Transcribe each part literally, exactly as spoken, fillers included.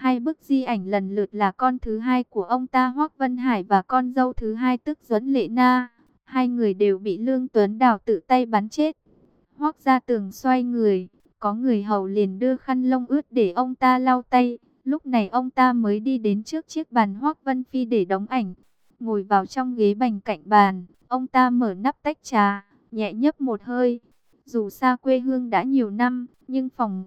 Hai bức di ảnh lần lượt là con thứ hai của ông ta Hoắc Vân Hải và con dâu thứ hai tức Duẫn Lệ Na. Hai người đều bị Lương Tuấn Đào tự tay bắn chết. Hoắc Gia Tường xoay người, có người hầu liền đưa khăn lông ướt để ông ta lau tay. Lúc này ông ta mới đi đến trước chiếc bàn Hoắc Vân Phi để đóng ảnh. Ngồi vào trong ghế bành cạnh bàn, ông ta mở nắp tách trà, nhẹ nhấp một hơi. Dù xa quê hương đã nhiều năm, nhưng phòng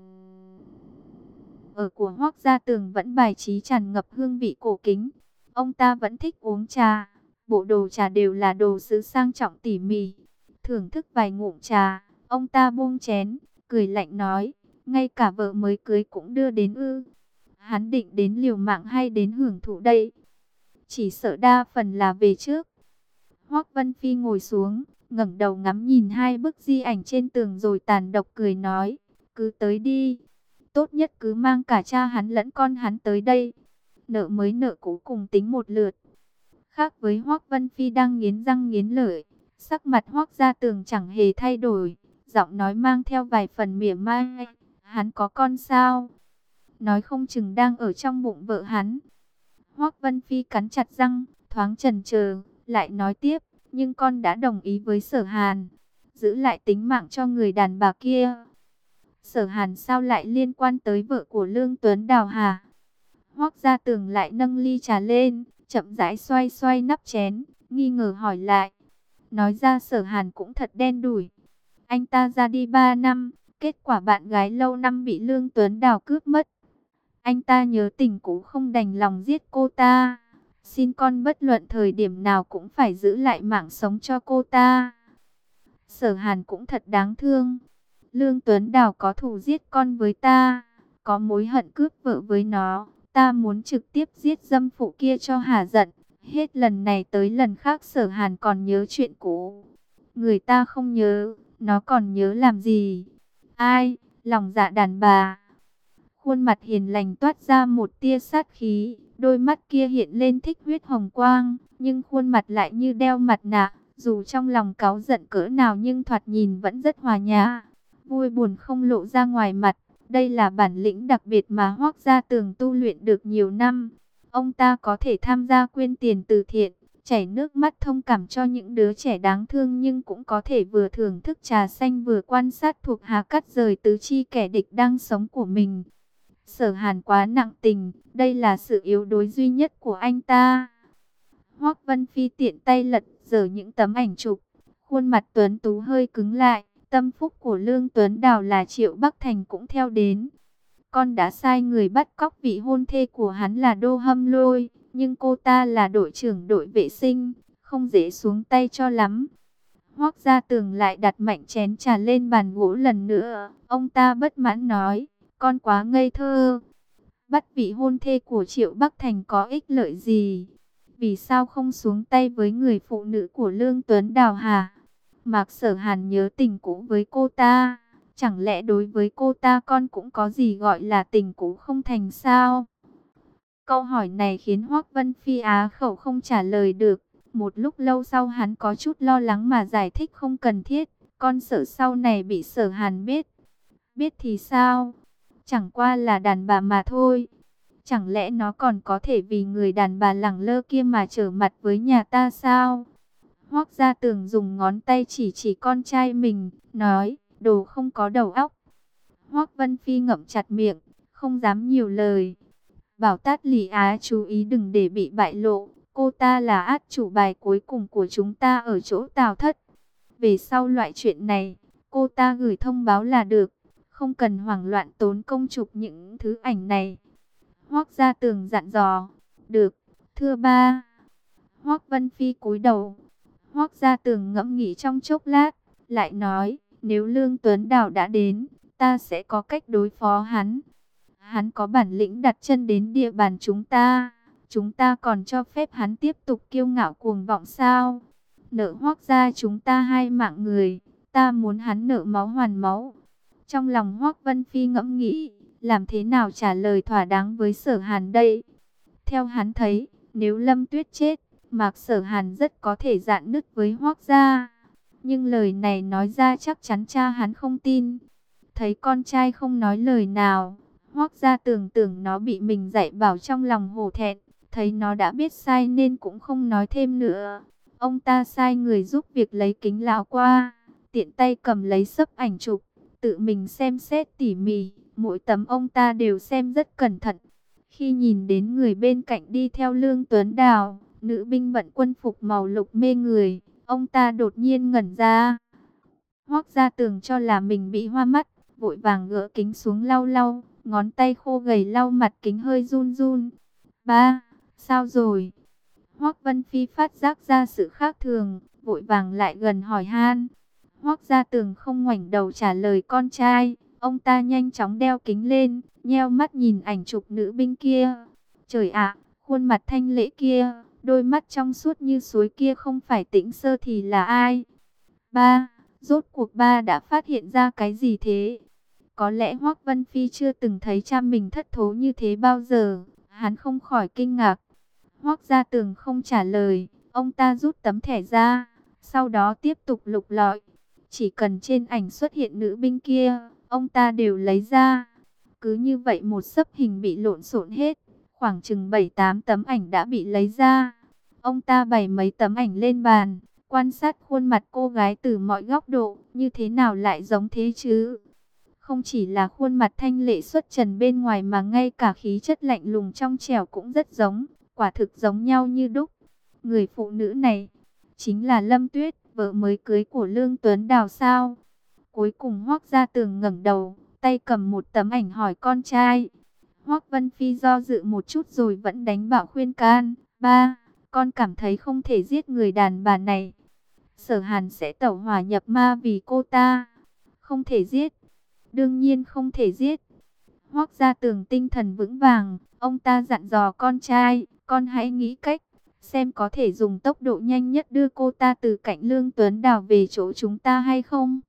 ở của Hoắc Gia Tường vẫn bài trí tràn ngập hương vị cổ kính. Ông ta vẫn thích uống trà, bộ đồ trà đều là đồ sứ sang trọng tỉ mỉ. Thưởng thức vài ngụm trà, ông ta buông chén, cười lạnh nói, ngay cả vợ mới cưới cũng đưa đến ư? Hắn định đến liều mạng hay đến hưởng thụ đây? Chỉ sợ đa phần là về trước. Hoắc Vân Phi ngồi xuống, ngẩng đầu ngắm nhìn hai bức di ảnh trên tường rồi tàn độc cười nói, cứ tới đi. Tốt nhất cứ mang cả cha hắn lẫn con hắn tới đây. Nợ mới nợ cũ cùng tính một lượt. Khác với Hoắc Vân Phi đang nghiến răng nghiến lợi, sắc mặt Hoắc Gia Tường chẳng hề thay đổi, giọng nói mang theo vài phần mỉa mai. Hắn có con sao? Nói không chừng đang ở trong bụng vợ hắn. Hoắc Vân Phi cắn chặt răng, thoáng chần chờ, lại nói tiếp, nhưng con đã đồng ý với Sở Hàn, giữ lại tính mạng cho người đàn bà kia. Sở Hàn sao lại liên quan tới vợ của Lương Tuấn Đào hả? Hoắc Gia Tường lại nâng ly trà lên, chậm rãi xoay xoay nắp chén, nghi ngờ hỏi lại. Nói ra Sở Hàn cũng thật đen đủi. Anh ta ra đi ba năm, kết quả bạn gái lâu năm bị Lương Tuấn Đào cướp mất. Anh ta nhớ tình cũ không đành lòng giết cô ta. Xin con bất luận thời điểm nào cũng phải giữ lại mạng sống cho cô ta. Sở Hàn cũng thật đáng thương. Lương Tuấn Đào có thù giết con với ta, có mối hận cướp vợ với nó. Ta muốn trực tiếp giết dâm phụ kia cho hả giận. Hết lần này tới lần khác Sở Hàn còn nhớ chuyện cũ. Người ta không nhớ, nó còn nhớ làm gì? Ai, lòng dạ đàn bà. Khuôn mặt hiền lành toát ra một tia sát khí, đôi mắt kia hiện lên thích huyết hồng quang, nhưng khuôn mặt lại như đeo mặt nạ, dù trong lòng cáu giận cỡ nào nhưng thoạt nhìn vẫn rất hòa nhã, vui buồn không lộ ra ngoài mặt. Đây là bản lĩnh đặc biệt mà Hoắc Gia Tường tu luyện được nhiều năm. Ông ta có thể tham gia quyên tiền từ thiện, chảy nước mắt thông cảm cho những đứa trẻ đáng thương, nhưng cũng có thể vừa thưởng thức trà xanh vừa quan sát thuộc hạ cắt rời tứ chi kẻ địch đang sống của mình. Sở Hàn quá nặng tình, đây là sự yếu đuối duy nhất của anh ta. Hoắc Vân Phi tiện tay lật dở những tấm ảnh chụp, khuôn mặt tuấn tú hơi cứng lại. Tâm phúc của Lương Tuấn Đào là Triệu Bắc Thành cũng theo đến. Con đã sai người bắt cóc vị hôn thê của hắn là Đô Hâm Lôi, nhưng cô ta là đội trưởng đội vệ sinh, không dễ xuống tay cho lắm. Hoắc Gia Tường lại đặt mạnh chén trà lên bàn gỗ lần nữa. Ông ta bất mãn nói, con quá ngây thơ. Bắt vị hôn thê của Triệu Bắc Thành có ích lợi gì? Vì sao không xuống tay với người phụ nữ của Lương Tuấn Đào hả? Mạc Sở Hàn nhớ tình cũ với cô ta. Chẳng lẽ đối với cô ta con cũng có gì gọi là tình cũ không thành sao? Câu hỏi này khiến Hoắc Vân Phi á khẩu không trả lời được. Một lúc lâu sau hắn có chút lo lắng mà giải thích không cần thiết. Con sợ sau này bị Sở Hàn biết. Biết thì sao? Chẳng qua là đàn bà mà thôi. Chẳng lẽ nó còn có thể vì người đàn bà lẳng lơ kia mà trở mặt với nhà ta sao? Hoắc Gia Tường dùng ngón tay chỉ chỉ con trai mình, nói, đồ không có đầu óc. Hoắc Vân Phi ngậm chặt miệng, không dám nhiều lời. Bảo Tát Lý Á chú ý đừng để bị bại lộ, cô ta là át chủ bài cuối cùng của chúng ta ở chỗ Tào Thất. Về sau loại chuyện này, cô ta gửi thông báo là được, không cần hoảng loạn tốn công chụp những thứ ảnh này. Hoắc Gia Tường dặn dò, được, thưa ba. Hoắc Vân Phi cúi đầu. Hoắc Gia Tường ngẫm nghĩ trong chốc lát, lại nói, nếu Lương Tuấn Đào đã đến, ta sẽ có cách đối phó hắn. Hắn có bản lĩnh đặt chân đến địa bàn chúng ta, chúng ta còn cho phép hắn tiếp tục kiêu ngạo cuồng vọng sao? Nợ Hoắc gia chúng ta hai mạng người, ta muốn hắn nợ máu hoàn máu. Trong lòng Hoắc Vân Phi ngẫm nghĩ, làm thế nào trả lời thỏa đáng với Sở Hàn đây? Theo hắn thấy, nếu Lâm Tuyết chết, Mạc Sở Hàn rất có thể rạn nứt với Hoắc gia. Nhưng lời này nói ra chắc chắn cha hắn không tin. Thấy con trai không nói lời nào, Hoác Gia Tường tưởng nó bị mình dạy bảo trong lòng hổ thẹn, thấy nó đã biết sai nên cũng không nói thêm nữa. Ông ta sai người giúp việc lấy kính lão qua, tiện tay cầm lấy xấp ảnh chụp, tự mình xem xét tỉ mỉ, mỗi tấm ông ta đều xem rất cẩn thận. Khi nhìn đến người bên cạnh đi theo Lương Tuấn Đào, nữ binh bận quân phục màu lục mê người, ông ta đột nhiên ngẩn ra. Hoác Gia Tường cho là mình bị hoa mắt, vội vàng gỡ kính xuống lau lau, ngón tay khô gầy lau mặt kính hơi run run. Ba, sao rồi? Hoác Vân Phi phát giác ra sự khác thường, vội vàng lại gần hỏi han. Hoác Gia Tường không ngoảnh đầu trả lời con trai, ông ta nhanh chóng đeo kính lên, nheo mắt nhìn ảnh chụp nữ binh kia. Trời ạ, khuôn mặt thanh lễ kia, đôi mắt trong suốt như suối kia không phải Tĩnh Sơ thì là ai? Ba, rốt cuộc ba đã phát hiện ra cái gì thế? Có lẽ Hoác Vân Phi chưa từng thấy cha mình thất thố như thế bao giờ, hắn không khỏi kinh ngạc. Hoác Gia Tường không trả lời, ông ta rút tấm thẻ ra, sau đó tiếp tục lục lọi. Chỉ cần trên ảnh xuất hiện nữ binh kia, ông ta đều lấy ra. Cứ như vậy một xấp hình bị lộn xộn hết, khoảng chừng bảy tám tấm ảnh đã bị lấy ra. Ông ta bày mấy tấm ảnh lên bàn, quan sát khuôn mặt cô gái từ mọi góc độ, như thế nào lại giống thế chứ? Không chỉ là khuôn mặt thanh lệ xuất trần bên ngoài mà ngay cả khí chất lạnh lùng trong trẻo cũng rất giống, quả thực giống nhau như đúc. Người phụ nữ này chính là Lâm Tuyết, vợ mới cưới của Lương Tuấn Đào sao? Cuối cùng Hoác Gia Tường ngẩng đầu, tay cầm một tấm ảnh hỏi con trai. Hoác Vân Phi do dự một chút rồi vẫn đánh bảo khuyên can. Ba, con cảm thấy không thể giết người đàn bà này. Sở Hàn sẽ tẩu hỏa nhập ma vì cô ta. Không thể giết. Đương nhiên không thể giết. Hoác Gia Tường tinh thần vững vàng, ông ta dặn dò con trai, con hãy nghĩ cách, xem có thể dùng tốc độ nhanh nhất đưa cô ta từ cạnh Lương Tuấn Đào về chỗ chúng ta hay không?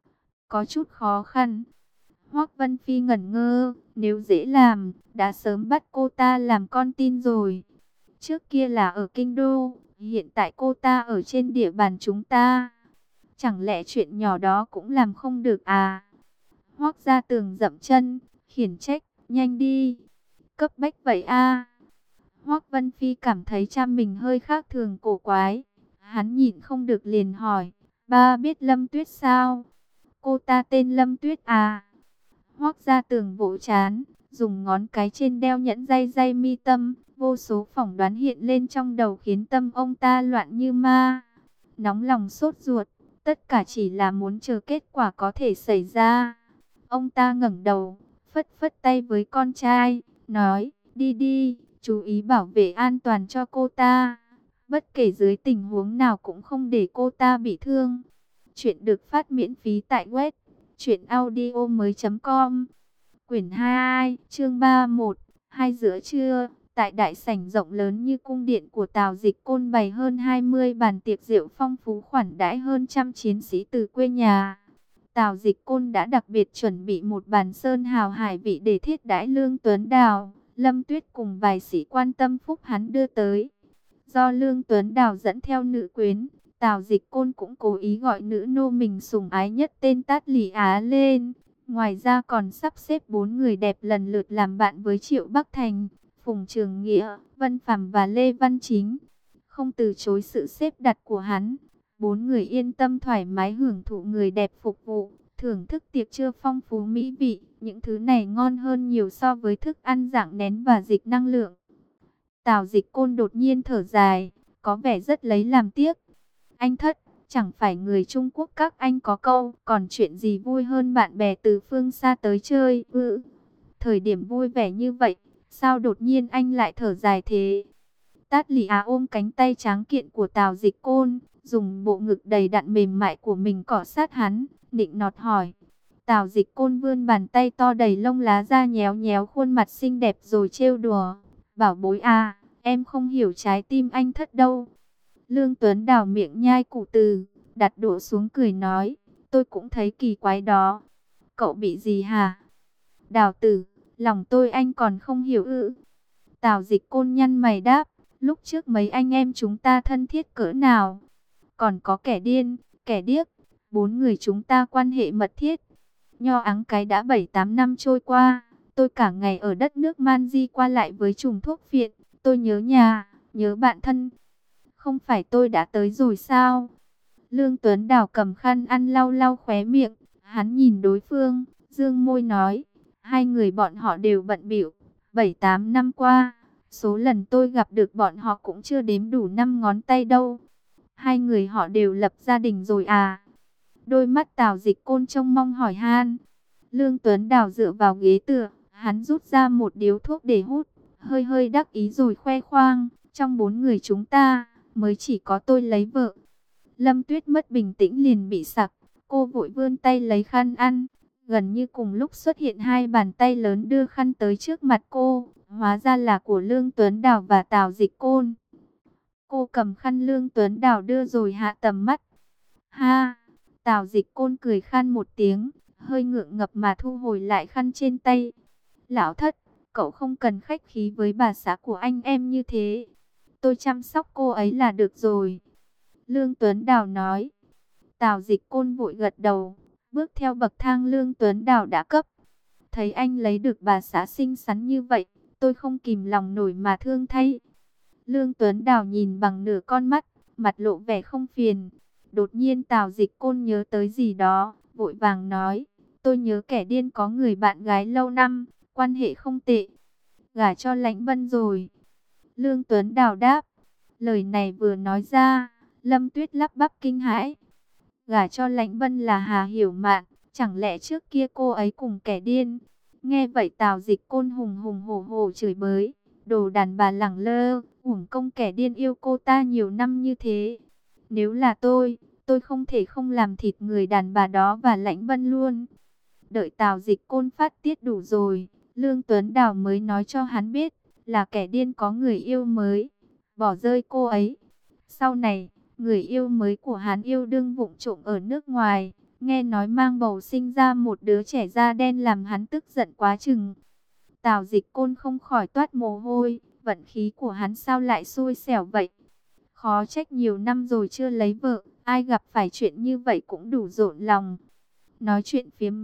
Có chút khó khăn. Hoác Vân Phi ngẩn ngơ, nếu dễ làm, đã sớm bắt cô ta làm con tin rồi. Trước kia là ở Kinh Đô, hiện tại cô ta ở trên địa bàn chúng ta. Chẳng lẽ chuyện nhỏ đó cũng làm không được à? Hoác Gia Tường dậm chân, khiển trách, nhanh đi. Cấp bách vậy a. Hoác Vân Phi cảm thấy cha mình hơi khác thường cổ quái. Hắn nhịn không được liền hỏi, ba biết Lâm Tuyết sao? Cô ta tên Lâm Tuyết à? Hoác Gia Tường vỗ chán, dùng ngón cái trên đeo nhẫn day day mi tâm, vô số phỏng đoán hiện lên trong đầu khiến tâm ông ta loạn như ma. Nóng lòng sốt ruột, tất cả chỉ là muốn chờ kết quả có thể xảy ra. Ông ta ngẩng đầu, phất phất tay với con trai, nói, đi đi, chú ý bảo vệ an toàn cho cô ta. Bất kể dưới tình huống nào cũng không để cô ta bị thương. Chuyện được phát miễn phí tại web truyện audio mới.com. Quyển hai, chương ba mươi mốt, hai giữa trưa, tại đại sảnh rộng lớn như cung điện của Tào Dịch Côn bày hơn hai mươi bàn tiệc rượu phong phú khoản đãi hơn trăm chiến sĩ từ quê nhà. Tào Dịch Côn đã đặc biệt chuẩn bị một bàn sơn hào hải vị để thiết đãi Lương Tuấn Đào, Lâm Tuyết cùng vài sĩ quan tâm phúc hắn đưa tới. Do Lương Tuấn Đào dẫn theo nữ quyến, Tào Dịch Côn cũng cố ý gọi nữ nô mình sủng ái nhất tên Tát Lỷ Á lên. Ngoài ra còn sắp xếp bốn người đẹp lần lượt làm bạn với Triệu Bắc Thành, Phùng Trường Nghĩa, Vân Phàm và Lê Văn Chính. Không từ chối sự xếp đặt của hắn, bốn người yên tâm thoải mái hưởng thụ người đẹp phục vụ, thưởng thức tiệc trưa phong phú mỹ vị. Những thứ này ngon hơn nhiều so với thức ăn dạng nén và dịch năng lượng. Tào Dịch Côn đột nhiên thở dài, có vẻ rất lấy làm tiếc. Anh Thất, chẳng phải người Trung Quốc các anh có câu, còn chuyện gì vui hơn bạn bè từ phương xa tới chơi. Ừ, thời điểm vui vẻ như vậy, sao đột nhiên anh lại thở dài thế? Tát Lỷ Á ôm cánh tay tráng kiện của Tào Dịch Côn, dùng bộ ngực đầy đặn mềm mại của mình cọ sát hắn, nịnh nọt hỏi. Tào Dịch Côn vươn bàn tay to đầy lông lá ra nhéo nhéo khuôn mặt xinh đẹp rồi trêu đùa. Bảo bối à, em không hiểu trái tim anh Thất đâu. Lương Tuấn Đào miệng nhai củ từ, đặt đũa xuống cười nói, tôi cũng thấy kỳ quái đó. Cậu bị gì hả? Đào tử, lòng tôi anh còn không hiểu ư? Tào Dịch Côn nhăn mày đáp, lúc trước mấy anh em chúng ta thân thiết cỡ nào? Còn có kẻ điên, kẻ điếc, bốn người chúng ta quan hệ mật thiết. Nho áng cái đã bảy tám năm trôi qua, Tôi cả ngày ở đất nước Man Di qua lại với trùng thuốc phiện. Tôi nhớ nhà, nhớ bạn thân. Không phải tôi đã tới rồi sao? Lương Tuấn Đào cầm khăn ăn lau lau khóe miệng. Hắn nhìn đối phương, dương môi nói. Hai người bọn họ đều bận bịu. Bảy tám năm qua, số lần tôi gặp được bọn họ cũng chưa đếm đủ năm ngón tay đâu. Hai người họ đều lập gia đình rồi à? Đôi mắt Tào Dịch Côn trông mong hỏi han. Lương Tuấn Đào dựa vào ghế tựa, hắn rút ra một điếu thuốc để hút, hơi hơi đắc ý rồi khoe khoang. Trong bốn người chúng ta, mới chỉ có tôi lấy vợ. Lâm Tuyết mất bình tĩnh liền bị sặc, cô vội vươn tay lấy khăn ăn. Gần như cùng lúc xuất hiện hai bàn tay lớn đưa khăn tới trước mặt cô, hóa ra là của Lương Tuấn Đào và Tào Dịch Côn. Cô cầm khăn Lương Tuấn Đào đưa rồi hạ tầm mắt. Ha! Tào Dịch Côn cười khan một tiếng, hơi ngượng ngập mà thu hồi lại khăn trên tay. Lão Thất, cậu không cần khách khí với bà xã của anh em như thế. Tôi chăm sóc cô ấy là được rồi. Lương Tuấn Đào nói. Tào Dịch Côn vội gật đầu, bước theo bậc thang Lương Tuấn Đào đã cấp. Thấy anh lấy được bà xã xinh xắn như vậy, tôi không kìm lòng nổi mà thương thay. Lương Tuấn Đào nhìn bằng nửa con mắt, mặt lộ vẻ không phiền. Đột nhiên Tào Dịch Côn nhớ tới gì đó, vội vàng nói. Tôi nhớ kẻ điên có người bạn gái lâu năm, quan hệ không tệ. Gả cho Lãnh Vân rồi. Lương Tuấn Đào đáp. Lời này vừa nói ra, Lâm Tuyết lắp bắp kinh hãi. Gả cho Lãnh Vân là Hà Hiểu Mạn, chẳng lẽ trước kia cô ấy cùng kẻ điên? Nghe vậy Tào Dịch Côn hùng hùng hổ hổ chửi bới. Đồ đàn bà lẳng lơ, uổng công kẻ điên yêu cô ta nhiều năm như thế. Nếu là tôi, tôi không thể không làm thịt người đàn bà đó và Lãnh Vân luôn. Đợi Tào Dịch Côn phát tiết đủ rồi, Lương Tuấn Đào mới nói cho hắn biết là kẻ điên có người yêu mới, bỏ rơi cô ấy. Sau này, người yêu mới của hắn yêu đương vụng trộm ở nước ngoài, nghe nói mang bầu sinh ra một đứa trẻ da đen làm hắn tức giận quá chừng. Tào Dịch Côn không khỏi toát mồ hôi, vận khí của hắn sao lại xui xẻo vậy. Khó trách nhiều năm rồi chưa lấy vợ, ai gặp phải chuyện như vậy cũng đủ rộn lòng. Nói chuyện phiếm,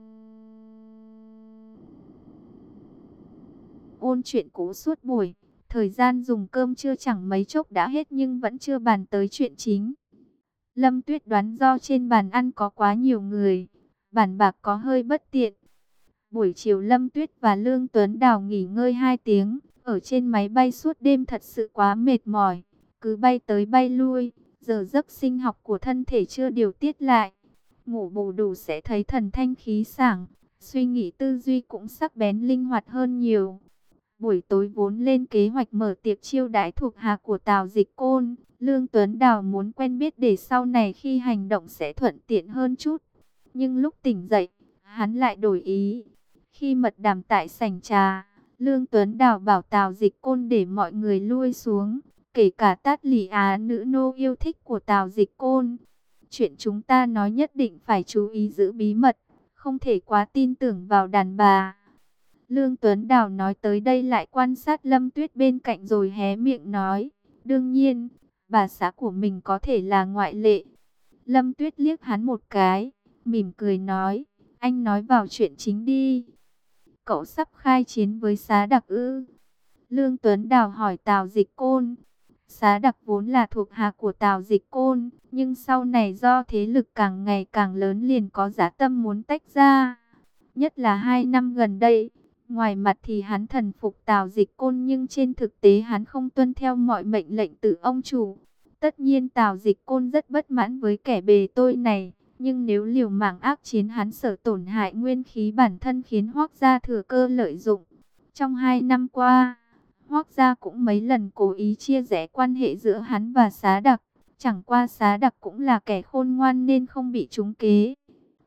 ôn chuyện cũ suốt buổi, thời gian dùng cơm trưa chẳng mấy chốc đã hết nhưng vẫn chưa bàn tới chuyện chính. Lâm Tuyết đoán do trên bàn ăn có quá nhiều người, bàn bạc có hơi bất tiện. Buổi chiều Lâm Tuyết và Lương Tuấn Đào nghỉ ngơi hai tiếng, ở trên máy bay suốt đêm thật sự quá mệt mỏi, cứ bay tới bay lui, giờ giấc sinh học của thân thể chưa điều tiết lại. Ngủ bù đủ sẽ thấy thần thanh khí sảng, suy nghĩ tư duy cũng sắc bén linh hoạt hơn nhiều. Buổi tối vốn lên kế hoạch mở tiệc chiêu đãi thuộc hạ của Tào Dịch Côn, Lương Tuấn Đào muốn quen biết để sau này khi hành động sẽ thuận tiện hơn chút. Nhưng lúc tỉnh dậy, hắn lại đổi ý. Khi mật đàm tại sảnh trà, Lương Tuấn Đào bảo Tào Dịch Côn để mọi người lui xuống, kể cả Tát Lỷ Á nữ nô yêu thích của Tào Dịch Côn. Chuyện chúng ta nói nhất định phải chú ý giữ bí mật, không thể quá tin tưởng vào đàn bà. Lương Tuấn Đào nói tới đây lại quan sát Lâm Tuyết bên cạnh rồi hé miệng nói. Đương nhiên, bà xã của mình có thể là ngoại lệ. Lâm Tuyết liếc hắn một cái, mỉm cười nói. Anh nói vào chuyện chính đi. Cậu sắp khai chiến với Xá Đặc ư? Lương Tuấn Đào hỏi Tào Dịch Côn. Xá Đặc vốn là thuộc hạ của Tào Dịch Côn, nhưng sau này do thế lực càng ngày càng lớn liền có dã tâm muốn tách ra. Nhất là hai năm gần đây, ngoài mặt thì hắn thần phục Tào Dịch Côn nhưng trên thực tế hắn không tuân theo mọi mệnh lệnh từ ông chủ. Tất nhiên Tào Dịch Côn rất bất mãn với kẻ bề tôi này, nhưng nếu liều mạng ác chiến hắn sợ tổn hại nguyên khí bản thân khiến Hoắc gia thừa cơ lợi dụng. Trong hai năm qua, Hoắc gia cũng mấy lần cố ý chia rẽ quan hệ giữa hắn và Xá Đặc. Chẳng qua Xá Đặc cũng là kẻ khôn ngoan nên không bị trúng kế.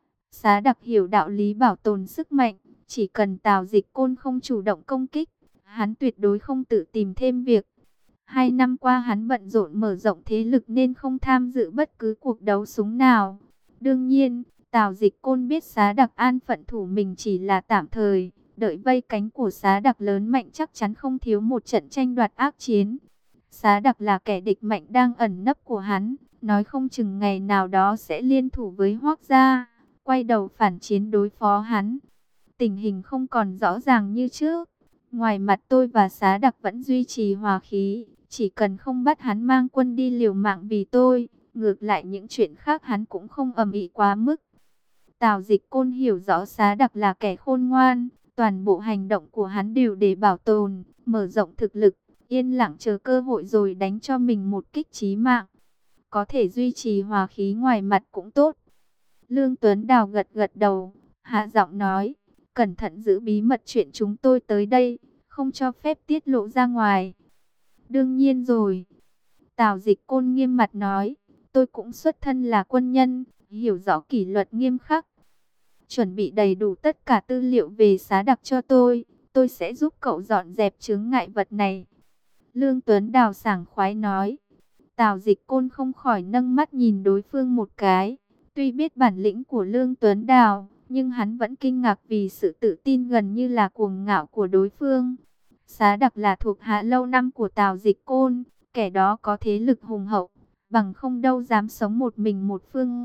Xá Đặc hiểu đạo lý bảo tồn sức mạnh, chỉ cần Tào Dịch Côn không chủ động công kích, hắn tuyệt đối không tự tìm thêm việc. Hai năm qua hắn bận rộn mở rộng thế lực nên không tham dự bất cứ cuộc đấu súng nào. Đương nhiên, Tào Dịch Côn biết Xá Đặc an phận thủ mình chỉ là tạm thời, đợi vây cánh của Xá Đặc lớn mạnh chắc chắn không thiếu một trận tranh đoạt ác chiến. Xá Đặc là kẻ địch mạnh đang ẩn nấp của hắn, nói không chừng ngày nào đó sẽ liên thủ với Hoắc gia, quay đầu phản chiến đối phó hắn. tình hình không còn rõ ràng như trước. Ngoài mặt tôi và Xá Đặc vẫn duy trì hòa khí, chỉ cần không bắt hắn mang quân đi liều mạng vì tôi, ngược lại những chuyện khác hắn cũng không ầm ĩ quá mức. Tào Dịch Côn hiểu rõ Xá Đặc là kẻ khôn ngoan, toàn bộ hành động của hắn đều để bảo tồn, mở rộng thực lực, yên lặng chờ cơ hội rồi đánh cho mình một kích chí mạng. Có thể duy trì hòa khí ngoài mặt cũng tốt. Lương Tuấn Đào gật gật đầu, hạ giọng nói, cẩn thận giữ bí mật chuyện chúng tôi tới đây, không cho phép tiết lộ ra ngoài. Đương nhiên rồi. Tào Dịch Côn nghiêm mặt nói, tôi cũng xuất thân là quân nhân, hiểu rõ kỷ luật nghiêm khắc. Chuẩn bị đầy đủ tất cả tư liệu về Xá Đặc cho tôi, tôi sẽ giúp cậu dọn dẹp chướng ngại vật này. Lương Tuấn Đào sảng khoái nói. Tào Dịch Côn không khỏi nâng mắt nhìn đối phương một cái. Tuy biết bản lĩnh của Lương Tuấn Đào, nhưng hắn vẫn kinh ngạc vì sự tự tin gần như là cuồng ngạo của đối phương. Xá Đặc là thuộc hạ lâu năm của Tào Dịch Côn, kẻ đó có thế lực hùng hậu, bằng không đâu dám sống một mình một phương.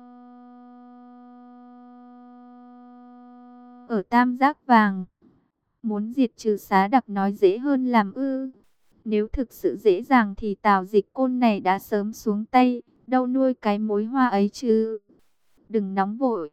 Ở Tam Giác Vàng, muốn diệt trừ Xá Đặc nói dễ hơn làm ư. Nếu thực sự dễ dàng thì Tào Dịch Côn này đã sớm xuống tay, đâu nuôi cái mối hoa ấy chứ. Đừng nóng vội.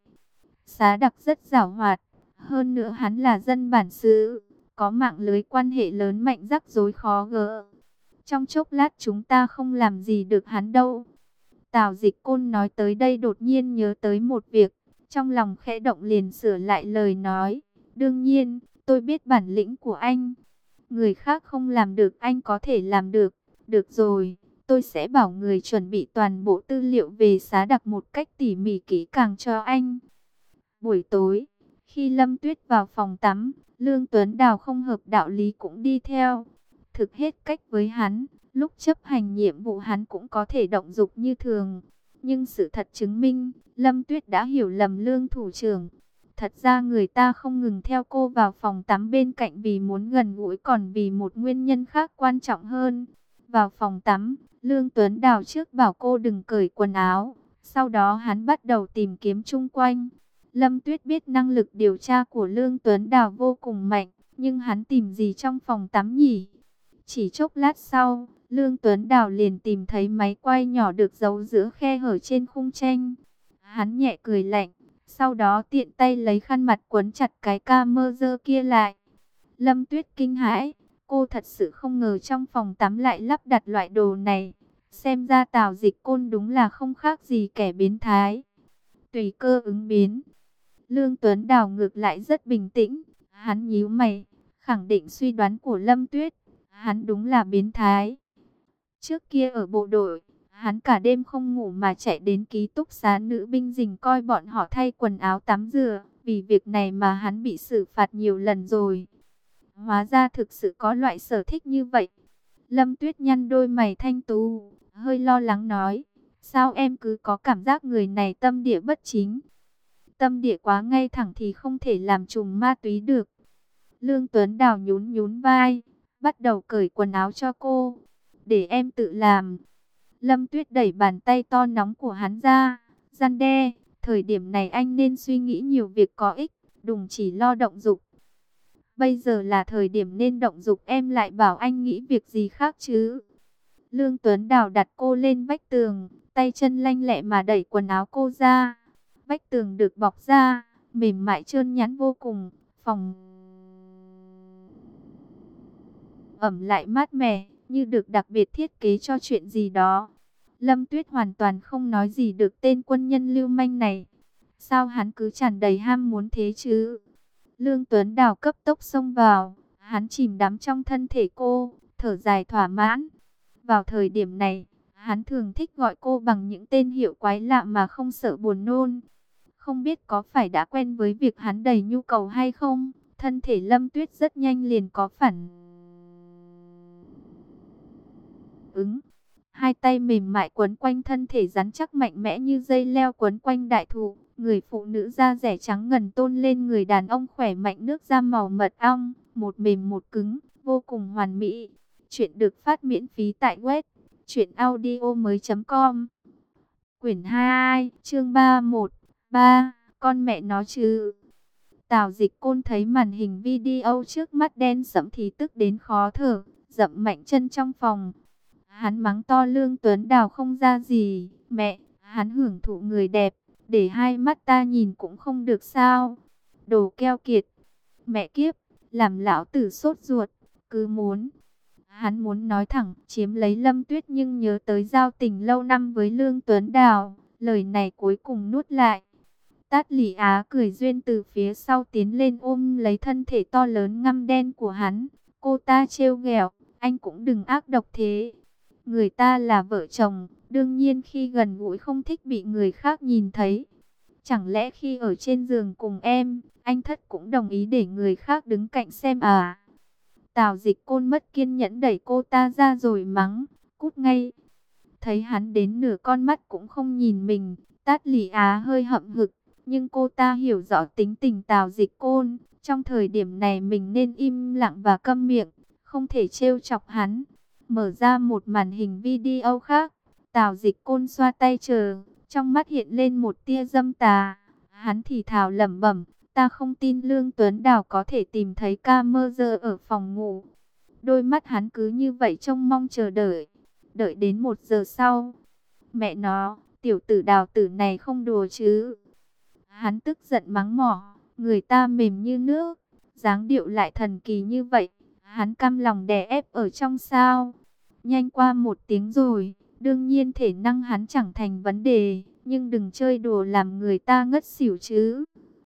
Xá Đặc rất giàu hoạt, hơn nữa hắn là dân bản xứ, có mạng lưới quan hệ lớn mạnh rắc rối khó gỡ. Trong chốc lát chúng ta không làm gì được hắn đâu. Tào Dịch Côn nói tới đây đột nhiên nhớ tới một việc, trong lòng khẽ động liền sửa lại lời nói. Đương nhiên, tôi biết bản lĩnh của anh. Người khác không làm được anh có thể làm được. Được rồi, tôi sẽ bảo người chuẩn bị toàn bộ tư liệu về Xá Đặc một cách tỉ mỉ kỹ càng cho anh. Buổi tối, khi Lâm Tuyết vào phòng tắm, Lương Tuấn Đào không hợp đạo lý cũng đi theo. Thực hết cách với hắn, lúc chấp hành nhiệm vụ hắn cũng có thể động dục như thường. Nhưng sự thật chứng minh, Lâm Tuyết đã hiểu lầm Lương thủ trưởng. Thật ra người ta không ngừng theo cô vào phòng tắm bên cạnh vì muốn gần gũi còn vì một nguyên nhân khác quan trọng hơn. Vào phòng tắm, Lương Tuấn Đào trước bảo cô đừng cởi quần áo. Sau đó hắn bắt đầu tìm kiếm chung quanh. Lâm Tuyết biết năng lực điều tra của Lương Tuấn Đào vô cùng mạnh. Nhưng hắn tìm gì trong phòng tắm nhỉ? Chỉ chốc lát sau, Lương Tuấn Đào liền tìm thấy máy quay nhỏ được giấu giữa khe hở trên khung tranh. Hắn nhẹ cười lạnh. Sau đó tiện tay lấy khăn mặt quấn chặt cái camera kia lại. Lâm Tuyết kinh hãi. Cô thật sự không ngờ trong phòng tắm lại lắp đặt loại đồ này. Xem ra Tào Dịch Côn đúng là không khác gì kẻ biến thái. Tùy cơ ứng biến. Lương Tuấn Đào ngược lại rất bình tĩnh. Hắn nhíu mày, khẳng định suy đoán của Lâm Tuyết. Hắn đúng là biến thái. Trước kia ở bộ đội, hắn cả đêm không ngủ mà chạy đến ký túc xá nữ binh dình coi bọn họ thay quần áo tắm rửa. Vì việc này mà hắn bị xử phạt nhiều lần rồi. Hóa ra thực sự có loại sở thích như vậy. Lâm Tuyết nhăn đôi mày thanh tú, hơi lo lắng nói. Sao em cứ có cảm giác người này tâm địa bất chính? Tâm địa quá ngay thẳng thì không thể làm trùm ma túy được. Lương Tuấn Đào nhún nhún vai, bắt đầu cởi quần áo cho cô. Để em tự làm. Lâm Tuyết đẩy bàn tay to nóng của hắn ra, răn đe. Thời điểm này anh nên suy nghĩ nhiều việc có ích, đừng chỉ lo động dục. Bây giờ là thời điểm nên động dục, em lại bảo anh nghĩ việc gì khác chứ? Lương Tuấn Đào đặt cô lên vách tường, tay chân lanh lẹ mà đẩy quần áo cô ra. Vách tường được bọc ra, mềm mại trơn nhẵn vô cùng, phòng ẩm lại mát mẻ, như được đặc biệt thiết kế cho chuyện gì đó. Lâm Tuyết hoàn toàn không nói gì được tên quân nhân lưu manh này. Sao hắn cứ tràn đầy ham muốn thế chứ? Lương Tuấn Đào cấp tốc xông vào, hắn chìm đắm trong thân thể cô, thở dài thỏa mãn. Vào thời điểm này, hắn thường thích gọi cô bằng những tên hiệu quái lạ mà không sợ buồn nôn. Không biết có phải đã quen với việc hắn đầy nhu cầu hay không, thân thể Lâm Tuyết rất nhanh liền có phản ứng. Hai tay mềm mại quấn quanh thân thể rắn chắc mạnh mẽ như dây leo quấn quanh đại thụ. Người phụ nữ da rẻ trắng ngần tôn lên người đàn ông khỏe mạnh nước da màu mật ong, một mềm một cứng, vô cùng hoàn mỹ. Chuyện được phát miễn phí tại web truyện audio mới chấm com. Quyển hai, chương ba mươi mốt, ba, con mẹ nó chứ. Tào Dịch Côn thấy màn hình video trước mắt đen sẫm thì tức đến khó thở, dậm mạnh chân trong phòng. Hắn mắng to Lương Tuấn Đào không ra gì, mẹ, hắn hưởng thụ người đẹp, để hai mắt ta nhìn cũng không được sao. Đồ keo kiệt, mẹ kiếp, làm lão tử sốt ruột, cứ muốn. Hắn muốn nói thẳng, chiếm lấy Lâm Tuyết nhưng nhớ tới giao tình lâu năm với Lương Tuấn Đào, lời này cuối cùng nuốt lại. Tát Lị Á cười duyên từ phía sau tiến lên ôm lấy thân thể to lớn ngăm đen của hắn. Cô ta trêu ghẹo, anh cũng đừng ác độc thế. Người ta là vợ chồng, đương nhiên khi gần gũi không thích bị người khác nhìn thấy. Chẳng lẽ khi ở trên giường cùng em, anh Thất cũng đồng ý để người khác đứng cạnh xem à? Tào Dịch Côn mất kiên nhẫn đẩy cô ta ra rồi mắng, cút ngay. Thấy hắn đến nửa con mắt cũng không nhìn mình, Tát Lị Á hơi hậm hực. Nhưng cô ta hiểu rõ tính tình Tào Dịch Côn, trong thời điểm này mình nên im lặng và câm miệng, không thể trêu chọc hắn. Mở ra một màn hình video khác, Tào Dịch Côn xoa tay chờ, trong mắt hiện lên một tia dâm tà. Hắn thì thào lẩm bẩm, ta không tin Lương Tuấn Đào có thể tìm thấy camera ở phòng ngủ. Đôi mắt hắn cứ như vậy trông mong chờ đợi, đợi đến một giờ sau. Mẹ nó, tiểu tử Đào tử này không đùa chứ. Hắn tức giận mắng mỏ, người ta mềm như nước, dáng điệu lại thần kỳ như vậy, hắn cam lòng đè ép ở trong sao. Nhanh qua một tiếng rồi, đương nhiên thể năng hắn chẳng thành vấn đề, nhưng đừng chơi đùa làm người ta ngất xỉu chứ.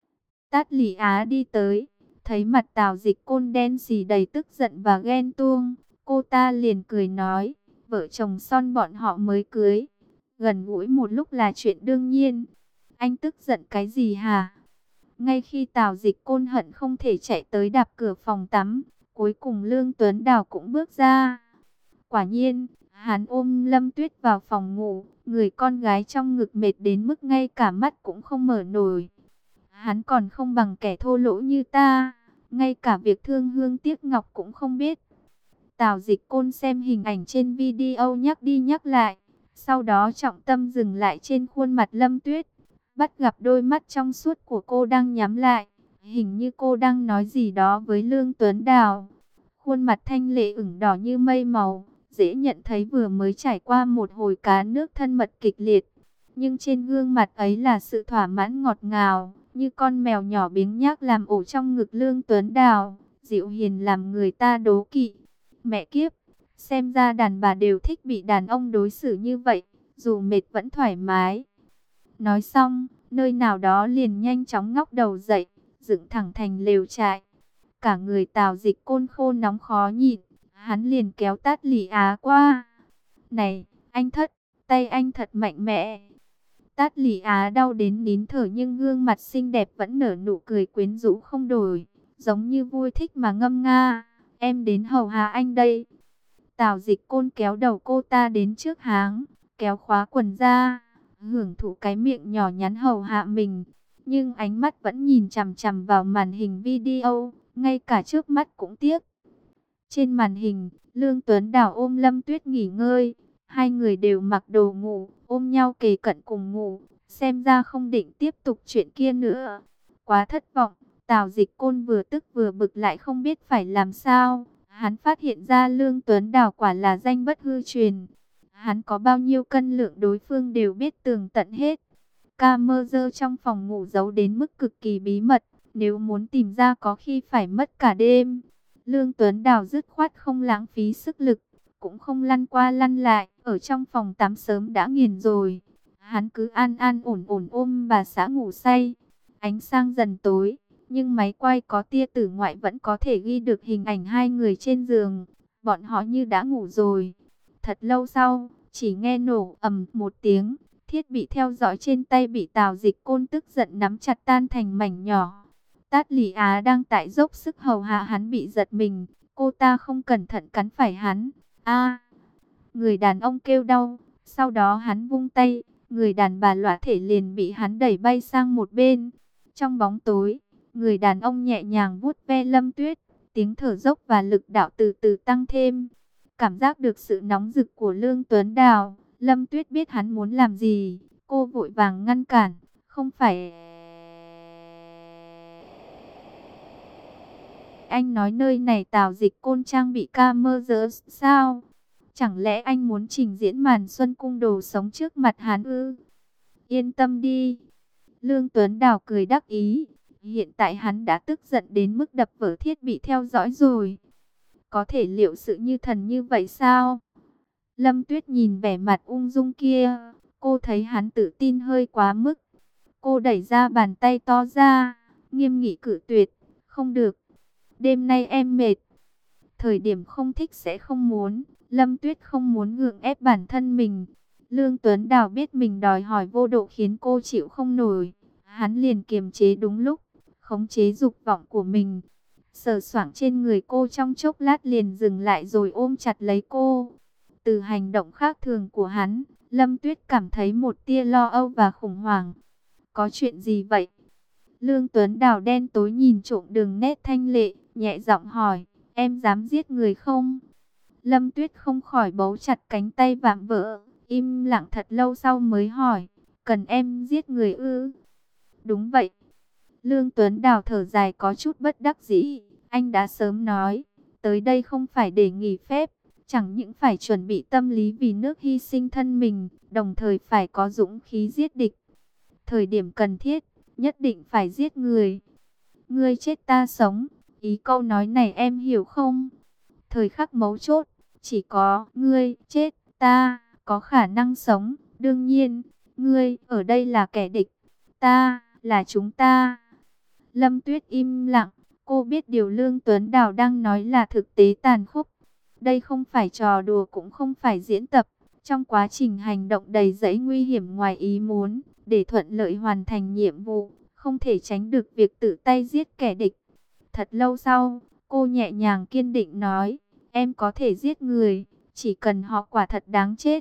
Tát Lị Á đi tới, thấy mặt Tào Dịch Côn đen xì đầy tức giận và ghen tuông, cô ta liền cười nói, vợ chồng son bọn họ mới cưới, gần gũi một lúc là chuyện đương nhiên. Anh tức giận cái gì hả? Ngay khi Tào Dịch Côn hận không thể chạy tới đạp cửa phòng tắm, cuối cùng Lương Tuấn Đào cũng bước ra. Quả nhiên, hắn ôm Lâm Tuyết vào phòng ngủ, người con gái trong ngực mệt đến mức ngay cả mắt cũng không mở nổi. Hắn còn không bằng kẻ thô lỗ như ta, ngay cả việc thương hương tiếc ngọc cũng không biết. Tào Dịch Côn xem hình ảnh trên video nhắc đi nhắc lại, sau đó trọng tâm dừng lại trên khuôn mặt Lâm Tuyết. Bắt gặp đôi mắt trong suốt của cô đang nhắm lại, hình như cô đang nói gì đó với Lương Tuấn Đào. Khuôn mặt thanh lệ ửng đỏ như mây màu, dễ nhận thấy vừa mới trải qua một hồi cá nước thân mật kịch liệt. Nhưng trên gương mặt ấy là sự thỏa mãn ngọt ngào, như con mèo nhỏ biếng nhác làm ổ trong ngực Lương Tuấn Đào, dịu hiền làm người ta đố kỵ. Mẹ kiếp, xem ra đàn bà đều thích bị đàn ông đối xử như vậy, dù mệt vẫn thoải mái. Nói xong, nơi nào đó liền nhanh chóng ngóc đầu dậy, dựng thẳng thành lều trại. Cả người Tào Dịch Côn khô nóng khó nhịn, hắn liền kéo Tát Lị Á qua. Này, anh Thất, tay anh thật mạnh mẽ. Tát Lị Á đau đến nín thở nhưng gương mặt xinh đẹp vẫn nở nụ cười quyến rũ không đổi, giống như vui thích mà ngâm nga. Em đến hầu hạ anh đây. Tào Dịch Côn kéo đầu cô ta đến trước háng, kéo khóa quần ra, hưởng thụ cái miệng nhỏ nhắn hầu hạ mình, nhưng ánh mắt vẫn nhìn chằm chằm vào màn hình video, ngay cả trước mắt cũng tiếc. Trên màn hình, Lương Tuấn Đào ôm Lâm Tuyết nghỉ ngơi, hai người đều mặc đồ ngủ, ôm nhau kề cận cùng ngủ, xem ra không định tiếp tục chuyện kia nữa. Quá thất vọng, Tào Dịch Côn vừa tức vừa bực lại không biết phải làm sao. Hắn phát hiện ra Lương Tuấn Đào quả là danh bất hư truyền. Hắn có bao nhiêu cân lượng đối phương đều biết tường tận hết. Camera trong phòng ngủ giấu đến mức cực kỳ bí mật, nếu muốn tìm ra có khi phải mất cả đêm. Lương Tuấn Đào dứt khoát không lãng phí sức lực, cũng không lăn qua lăn lại, ở trong phòng tắm sớm đã nghiền rồi. Hắn cứ an an ổn ổn ôm bà xã ngủ say. Ánh sáng dần tối, nhưng máy quay có tia tử ngoại vẫn có thể ghi được hình ảnh hai người trên giường. Bọn họ như đã ngủ rồi. Thật lâu sau, chỉ nghe nổ ầm một tiếng, thiết bị theo dõi trên tay bị Tào Dịch Côn tức giận nắm chặt tan thành mảnh nhỏ. Tát Lị Á đang tại dốc sức hầu hạ hắn bị giật mình, cô ta không cẩn thận cắn phải hắn. A! Người đàn ông kêu đau, sau đó hắn vung tay, người đàn bà lõa thể liền bị hắn đẩy bay sang một bên. Trong bóng tối, người đàn ông nhẹ nhàng vuốt ve Lâm Tuyết, tiếng thở dốc và lực đạo từ từ tăng thêm. Cảm giác được sự nóng rực của Lương Tuấn Đào, Lâm Tuyết biết hắn muốn làm gì, cô vội vàng ngăn cản, không phải... anh nói nơi này Tào Dịch Côn trang bị camera sao? Chẳng lẽ anh muốn trình diễn màn xuân cung đồ sống trước mặt hắn ư? Yên tâm đi. Lương Tuấn Đào cười đắc ý. Hiện tại hắn đã tức giận đến mức đập vỡ thiết bị theo dõi rồi. Có thể liệu sự như thần như vậy sao? Lâm Tuyết nhìn vẻ mặt ung dung kia. Cô thấy hắn tự tin hơi quá mức. Cô đẩy ra bàn tay to ra. Nghiêm nghị cự tuyệt. Không được. Đêm nay em mệt. Thời điểm không thích sẽ không muốn. Lâm Tuyết không muốn gượng ép bản thân mình. Lương Tuấn Đào biết mình đòi hỏi vô độ khiến cô chịu không nổi. Hắn liền kiềm chế đúng lúc. Khống chế dục vọng của mình. Sờ soạng trên người cô trong chốc lát liền dừng lại rồi ôm chặt lấy cô. Từ hành động khác thường của hắn, Lâm Tuyết cảm thấy một tia lo âu và khủng hoảng. Có chuyện gì vậy? Lương Tuấn Đào đen tối nhìn trộm đường nét thanh lệ, nhẹ giọng hỏi, em dám giết người không? Lâm Tuyết không khỏi bấu chặt cánh tay vạm vỡ, im lặng thật lâu sau mới hỏi, cần em giết người ư? Đúng vậy. Lương Tuấn Đào thở dài có chút bất đắc dĩ, anh đã sớm nói, tới đây không phải để nghỉ phép, chẳng những phải chuẩn bị tâm lý vì nước hy sinh thân mình, đồng thời phải có dũng khí giết địch. Thời điểm cần thiết, nhất định phải giết người. Ngươi chết ta sống, ý câu nói này em hiểu không? Thời khắc mấu chốt, chỉ có ngươi chết ta có khả năng sống. Đương nhiên, ngươi ở đây là kẻ địch, ta là chúng ta. Lâm Tuyết im lặng, cô biết điều Lương Tuấn Đào đang nói là thực tế tàn khốc. Đây không phải trò đùa cũng không phải diễn tập. Trong quá trình hành động đầy rẫy nguy hiểm ngoài ý muốn, để thuận lợi hoàn thành nhiệm vụ, không thể tránh được việc tự tay giết kẻ địch. Thật lâu sau, cô nhẹ nhàng kiên định nói, em có thể giết người, chỉ cần họ quả thật đáng chết.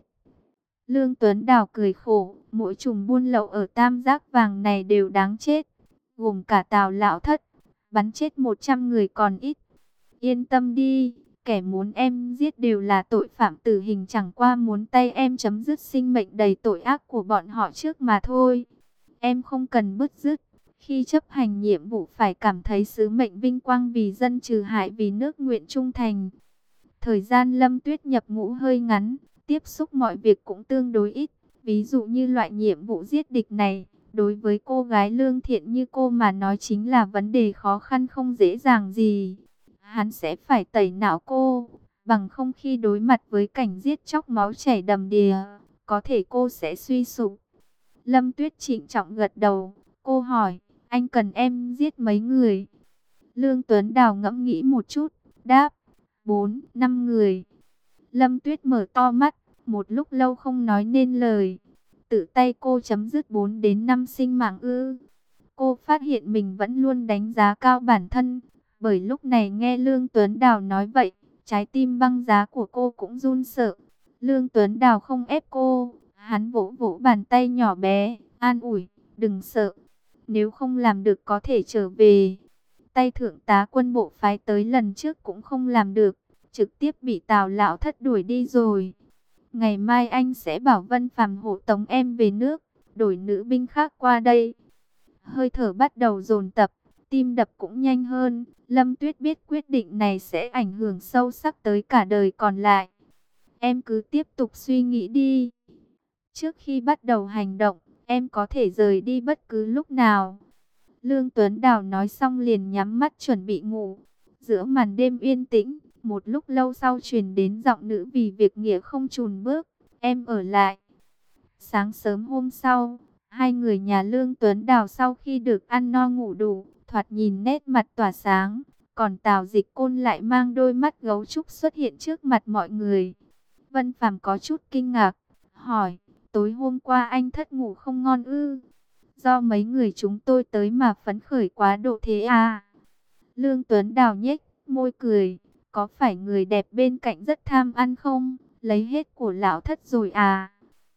Lương Tuấn Đào cười khổ, mỗi trùm buôn lậu ở tam giác vàng này đều đáng chết, gồm cả Tào Lão Thất, bắn chết một trăm người còn ít. Yên tâm đi, kẻ muốn em giết đều là tội phạm tử hình, chẳng qua muốn tay em chấm dứt sinh mệnh đầy tội ác của bọn họ trước mà thôi. Em không cần bứt rứt, khi chấp hành nhiệm vụ phải cảm thấy sứ mệnh vinh quang vì dân trừ hại vì nước nguyện trung thành. Thời gian Lâm Tuyết nhập ngũ hơi ngắn, tiếp xúc mọi việc cũng tương đối ít, ví dụ như loại nhiệm vụ giết địch này. Đối với cô gái lương thiện như cô mà nói chính là vấn đề khó khăn không dễ dàng gì. Hắn sẽ phải tẩy não cô, bằng không khi đối mặt với cảnh giết chóc máu chảy đầm đìa, có thể cô sẽ suy sụp. Lâm Tuyết trịnh trọng gật đầu, cô hỏi, anh cần em giết mấy người? Lương Tuấn Đào ngẫm nghĩ một chút, đáp, bốn, năm người. Lâm Tuyết mở to mắt, một lúc lâu không nói nên lời. Tự tay cô chấm dứt bốn đến năm sinh mạng ư? Cô phát hiện mình vẫn luôn đánh giá cao bản thân, bởi lúc này nghe Lương Tuấn Đào nói vậy, trái tim băng giá của cô cũng run sợ. Lương Tuấn Đào không ép cô, hắn vỗ vỗ bàn tay nhỏ bé, an ủi, đừng sợ, nếu không làm được có thể trở về. Tay thượng tá quân bộ phái tới lần trước cũng không làm được, trực tiếp bị Tào Lão Thất đuổi đi rồi. Ngày mai anh sẽ bảo Vân Phàm hộ tống em về nước, đổi nữ binh khác qua đây. Hơi thở bắt đầu dồn tập, tim đập cũng nhanh hơn. Lâm Tuyết biết quyết định này sẽ ảnh hưởng sâu sắc tới cả đời còn lại. Em cứ tiếp tục suy nghĩ đi. Trước khi bắt đầu hành động, em có thể rời đi bất cứ lúc nào. Lương Tuấn Đào nói xong liền nhắm mắt chuẩn bị ngủ. Giữa màn đêm yên tĩnh, một lúc lâu sau truyền đến giọng nữ vì việc nghĩa không chùn bước. Em ở lại. Sáng sớm hôm sau, hai người nhà Lương Tuấn Đào sau khi được ăn no ngủ đủ, thoạt nhìn nét mặt tỏa sáng. Còn Tào Dịch Côn lại mang đôi mắt gấu trúc xuất hiện trước mặt mọi người. Vân Phàm có chút kinh ngạc, hỏi, tối hôm qua anh thất ngủ không ngon ư? Do mấy người chúng tôi tới mà phấn khởi quá độ thế à? Lương Tuấn Đào nhếch môi cười, có phải người đẹp bên cạnh rất tham ăn không? Lấy hết của lão thất rồi à?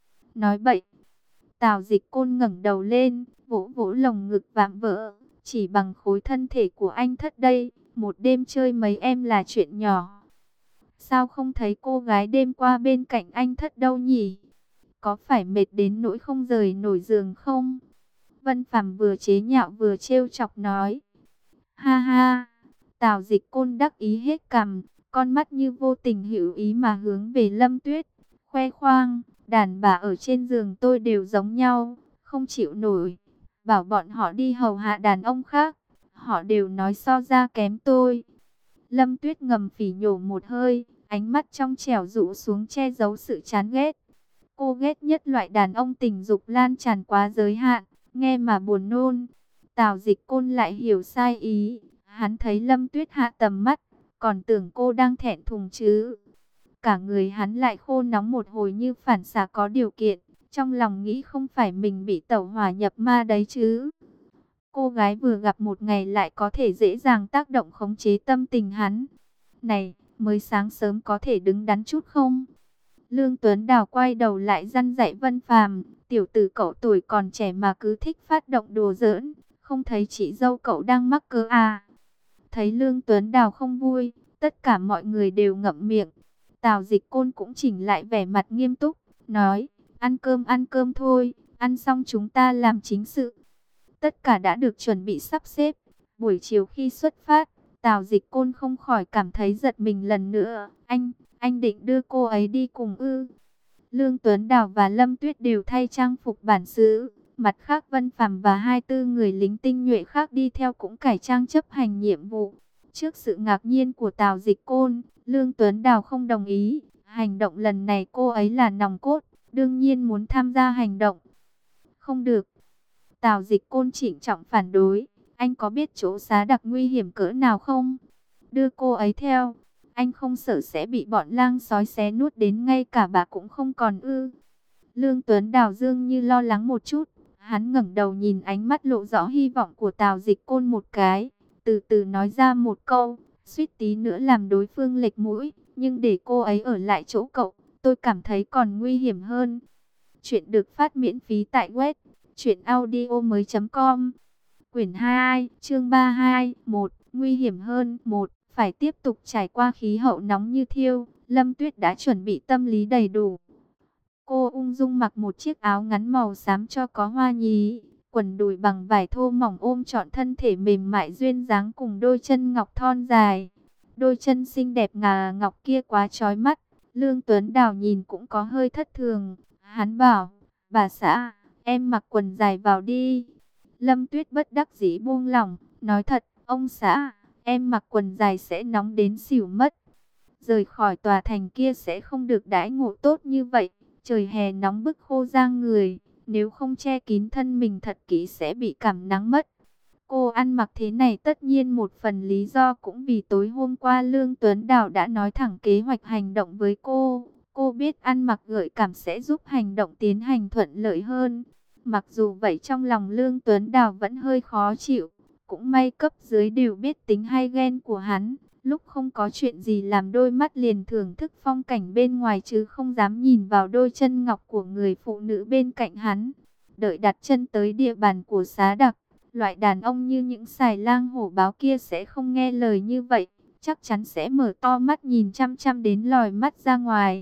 Nói bậy. Tào Dịch Côn ngẩng đầu lên, vỗ vỗ lồng ngực vạm vỡ, chỉ bằng khối thân thể của anh thất đây, một đêm chơi mấy em là chuyện nhỏ. Sao không thấy cô gái đêm qua bên cạnh anh thất đâu nhỉ? Có phải mệt đến nỗi không rời nổi giường không? Vân Phàm vừa chế nhạo vừa trêu chọc nói. Ha ha, Tào Dịch Côn đắc ý hết cằm, con mắt như vô tình hữu ý mà hướng về Lâm Tuyết, khoe khoang, đàn bà ở trên giường tôi đều giống nhau, không chịu nổi. Bảo bọn họ đi hầu hạ đàn ông khác, họ đều nói so ra kém tôi. Lâm Tuyết ngầm phỉ nhổ một hơi, ánh mắt trong trẻo rũ xuống che giấu sự chán ghét. Cô ghét nhất loại đàn ông tình dục lan tràn quá giới hạn, nghe mà buồn nôn. Tào Dịch Côn lại hiểu sai ý, hắn thấy Lâm Tuyết hạ tầm mắt, còn tưởng cô đang thẹn thùng chứ. Cả người hắn lại khô nóng một hồi như phản xạ có điều kiện, trong lòng nghĩ không phải mình bị tẩu hỏa nhập ma đấy chứ. Cô gái vừa gặp một ngày lại có thể dễ dàng tác động khống chế tâm tình hắn. Này, mới sáng sớm có thể đứng đắn chút không? Lương Tuấn Đào quay đầu lại răn dạy Vân Phàm, tiểu tử cậu tuổi còn trẻ mà cứ thích phát động đùa giỡn, không thấy chị dâu cậu đang mắc cỡ à? Thấy Lương Tuấn Đào không vui, tất cả mọi người đều ngậm miệng. Tào Dịch Côn cũng chỉnh lại vẻ mặt nghiêm túc, nói, ăn cơm ăn cơm thôi, ăn xong chúng ta làm chính sự. Tất cả đã được chuẩn bị sắp xếp. Buổi chiều khi xuất phát, Tào Dịch Côn không khỏi cảm thấy giật mình lần nữa. Anh, anh định đưa cô ấy đi cùng ư? Lương Tuấn Đào và Lâm Tuyết đều thay trang phục bản xứ. Mặt khác Vân Phàm và hai tư người lính tinh nhuệ khác đi theo cũng cải trang chấp hành nhiệm vụ. Trước sự ngạc nhiên của Tào Dịch Côn, Lương Tuấn Đào không đồng ý. Hành động lần này cô ấy là nòng cốt, đương nhiên muốn tham gia hành động. Không được. Tào Dịch Côn trịnh trọng phản đối. Anh có biết chỗ Xá Đặc nguy hiểm cỡ nào không? Đưa cô ấy theo. Anh không sợ sẽ bị bọn lang sói xé nuốt đến ngay cả bà cũng không còn ư? Lương Tuấn Đào dương như lo lắng một chút. Hắn ngẩng đầu nhìn ánh mắt lộ rõ hy vọng của Tào Dịch Côn một cái. Từ từ nói ra một câu. Suýt tí nữa làm đối phương lệch mũi. Nhưng để cô ấy ở lại chỗ cậu, tôi cảm thấy còn nguy hiểm hơn. Chuyện được phát miễn phí tại web truyện audio mới chấm com. Quyển hai, chương ba mươi hai, một, nguy hiểm hơn, một, phải tiếp tục trải qua khí hậu nóng như thiêu. Lâm Tuyết đã chuẩn bị tâm lý đầy đủ. Cô ung dung mặc một chiếc áo ngắn màu xám cho có hoa nhí, quần đùi bằng vải thô mỏng ôm trọn thân thể mềm mại duyên dáng cùng đôi chân ngọc thon dài. Đôi chân xinh đẹp ngà ngọc kia quá chói mắt, Lương Tuấn Đào nhìn cũng có hơi thất thường. Hắn bảo, bà xã, em mặc quần dài vào đi. Lâm Tuyết bất đắc dĩ buông lỏng, nói thật, ông xã, em mặc quần dài sẽ nóng đến xỉu mất. Rời khỏi tòa thành kia sẽ không được đãi ngộ tốt như vậy, trời hè nóng bức khô da người, nếu không che kín thân mình thật kỹ sẽ bị cảm nắng mất. Cô ăn mặc thế này tất nhiên một phần lý do cũng vì tối hôm qua Lương Tuấn Đào đã nói thẳng kế hoạch hành động với cô. Cô biết ăn mặc gợi cảm sẽ giúp hành động tiến hành thuận lợi hơn. Mặc dù vậy trong lòng Lương Tuấn Đào vẫn hơi khó chịu. Cũng may cấp dưới đều biết tính hay ghen của hắn. Lúc không có chuyện gì làm đôi mắt liền thưởng thức phong cảnh bên ngoài chứ không dám nhìn vào đôi chân ngọc của người phụ nữ bên cạnh hắn. Đợi đặt chân tới địa bàn của Xá Đặc, loại đàn ông như những xài lang hổ báo kia sẽ không nghe lời như vậy. Chắc chắn sẽ mở to mắt nhìn chăm chăm đến lòi mắt ra ngoài.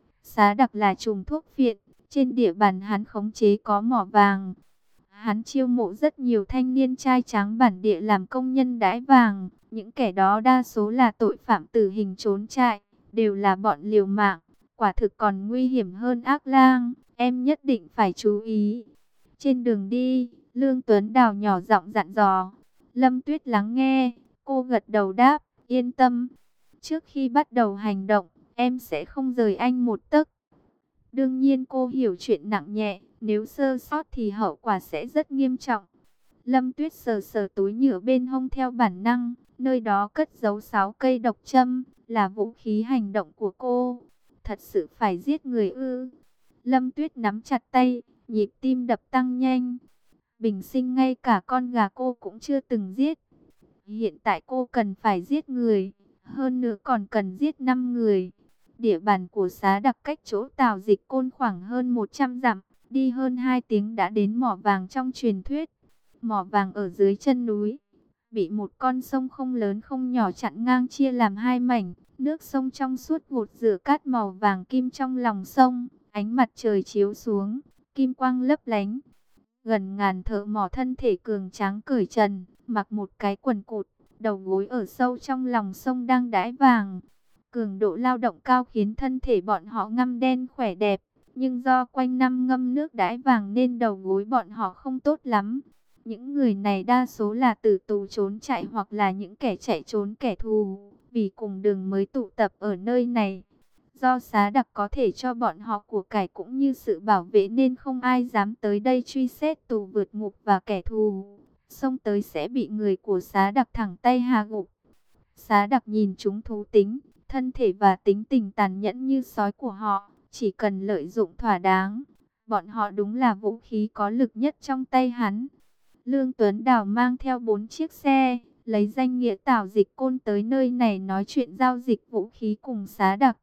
Xá Đặc là trùm thuốc phiện, trên địa bàn hắn khống chế có mỏ vàng. Hắn chiêu mộ rất nhiều thanh niên trai tráng bản địa làm công nhân đãi vàng. Những kẻ đó đa số là tội phạm tử hình trốn trại, đều là bọn liều mạng. Quả thực còn nguy hiểm hơn ác lang, em nhất định phải chú ý. Trên đường đi, Lương Tuấn Đào nhỏ giọng dặn dò. Lâm Tuyết lắng nghe, cô gật đầu đáp, yên tâm. Trước khi bắt đầu hành động, em sẽ không rời anh một tấc. Đương nhiên cô hiểu chuyện nặng nhẹ, nếu sơ sót thì hậu quả sẽ rất nghiêm trọng. Lâm Tuyết sờ sờ túi nhựa bên hông theo bản năng, nơi đó cất giấu sáu cây độc châm, là vũ khí hành động của cô. Thật sự phải giết người ư? Lâm Tuyết nắm chặt tay, nhịp tim đập tăng nhanh. Bình sinh ngay cả con gà cô cũng chưa từng giết. Hiện tại cô cần phải giết người, hơn nữa còn cần giết năm người. Địa bàn của Xá Đặc cách chỗ Tào Dịch Côn khoảng hơn một trăm dặm, đi hơn hai tiếng đã đến mỏ vàng trong truyền thuyết. Mỏ vàng ở dưới chân núi, bị một con sông không lớn không nhỏ chặn ngang chia làm hai mảnh. Nước sông trong suốt gột rửa cát màu vàng kim trong lòng sông, ánh mặt trời chiếu xuống, kim quang lấp lánh. Gần ngàn thợ mỏ thân thể cường tráng cởi trần, mặc một cái quần cụt, đầu gối ở sâu trong lòng sông đang đãi vàng. Cường độ lao động cao khiến thân thể bọn họ ngăm đen khỏe đẹp, nhưng do quanh năm ngâm nước đãi vàng nên đầu gối bọn họ không tốt lắm. Những người này đa số là tử tù trốn chạy hoặc là những kẻ chạy trốn kẻ thù, vì cùng đường mới tụ tập ở nơi này. Do Xá Đặc có thể cho bọn họ của cải cũng như sự bảo vệ nên không ai dám tới đây truy xét tù vượt ngục và kẻ thù. Xông tới sẽ bị người của Xá Đặc thẳng tay hạ gục. Xá Đặc nhìn chúng thú tính, thân thể và tính tình tàn nhẫn như sói của họ, chỉ cần lợi dụng thỏa đáng. Bọn họ đúng là vũ khí có lực nhất trong tay hắn. Lương Tuấn Đào mang theo bốn chiếc xe, lấy danh nghĩa Tào Dịch Côn tới nơi này nói chuyện giao dịch vũ khí cùng Xá Đặc.